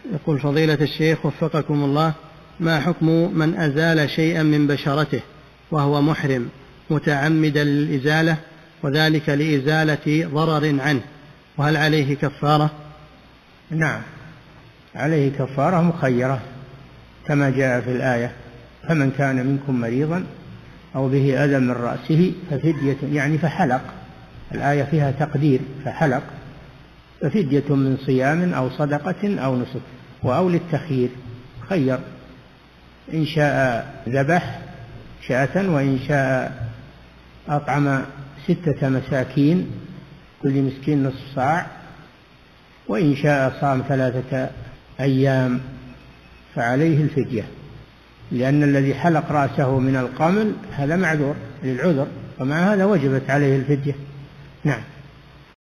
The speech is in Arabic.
يقول فضيلة الشيخ وفقكم الله، ما حكم من أزال شيئا من بشرته وهو محرم متعمدا للإزالة وذلك لإزالة ضرر عنه، وهل عليه كفارة؟ نعم، عليه كفارة مخيرة كما جاء في الآية: فمن كان منكم مريضا أو به أذى من رأسه ففدية، يعني فحلق، الآية فيها تقدير، فحلق ففدية من صيام أو صدقة أو نسك، أو للتخيير خير، إن شاء ذبح شاة وإن شاء أطعم 6 مساكين كل مسكين نصف صاع، وإن شاء صام 3 أيام فعليه الفدية، لأن الذي حلق رأسه من القمل هذا معذور للعذر، ومع هذا وجبت عليه الفدية. نعم.